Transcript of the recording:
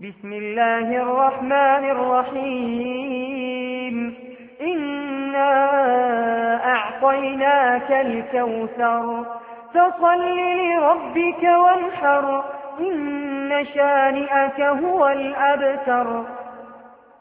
بسم الله الرحمن الرحيم إنا أعطيناك الكوثر فصل لربك وانحر إن شانئك هو الأبتر